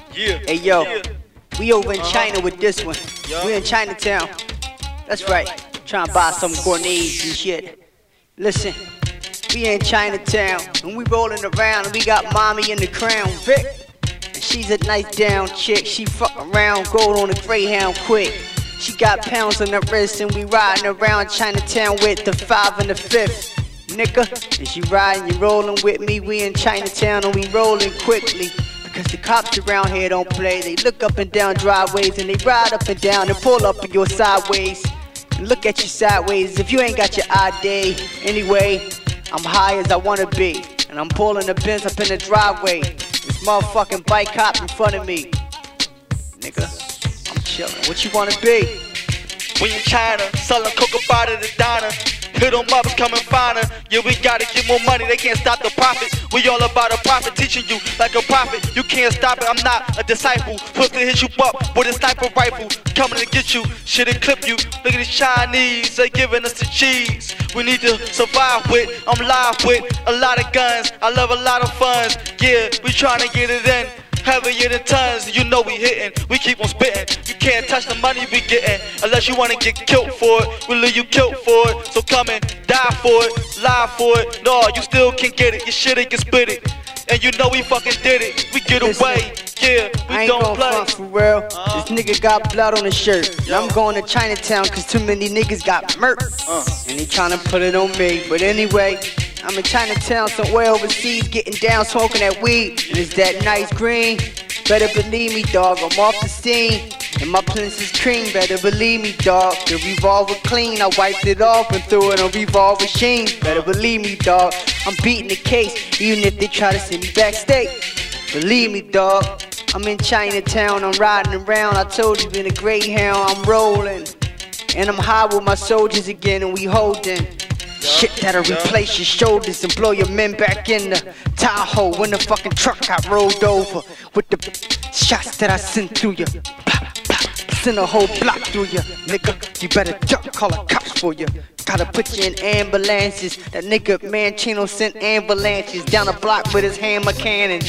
Yeah. Hey yo, Yeah. we over in China with this one. Yeah. We in Chinatown. That's right. Trying to buy some grenades and shit. Listen, we in Chinatown and we rolling around and we got mommy in the crown, Vic. And she's a nice down chick. She fuck around, gold on the Greyhound quick. She got pounds on her wrist and we riding around Chinatown with the 5 and the 5th. Nigga, and she riding, you rolling with me. We in Chinatown and we rolling quickly. Because the cops around here don't play. They look up and down driveways and they ride up and down and pull up in your sideways. And look at you sideways if you ain't got your ID. Anyway, I'm high as I wanna be. And I'm pulling the Benz up in the driveway. This motherfucking bike cop in front of me. Nigga, I'm chillin'. What you wanna be? We in China, selling coca bottle to the diner. Hit 'em up, come and find her. Yeah, we gotta get more money, they can't stop the profit. We all about a profit, teaching you like a prophet. You can't stop it, I'm not a disciple. Supposed to hit you up with a sniper rifle. Coming to get you, shit and clip you. Look at these Chinese, they giving us the cheese. We need to survive with, I'm live with a lot of guns. I love a lot of funds, yeah, we trying to get it in. Heavier than tons, you know we hitting, we keep on spitting. You can't touch the money we getting unless you wanna get killed for it. We'll leave you killed for it, so come and die for it, lie for it. No, you still can't get it, your shit ain't can spit it. And you know we fucking did it, we get away, yeah, we I ain't don't gon' play. front for real. This nigga got blood on his shirt. And I'm going to Chinatown cause too many niggas got murked. And they tryna put it on me. But anyway, I'm in Chinatown somewhere overseas getting down smoking that weed. And it's that nice green. Better believe me, dog, I'm off the scene. And my princess cream, better believe me, dog. The revolver clean, I wiped it off and threw it on revolver sheen. Better believe me, dog, I'm beating the case, even if they try to send me backstage. Believe me, dog, I'm in Chinatown, I'm riding around. I told you, been a Greyhound, I'm rolling. And I'm high with my soldiers again, and we holding shit that'll replace your shoulders and blow your men back in the Tahoe when the fucking truck got rolled over with the shots that I sent through you. Send a whole block through you, nigga. You better duck, call the cops for you. Gotta put you in ambulances. That nigga Mancino sent ambulances down the block with his hammer cannon.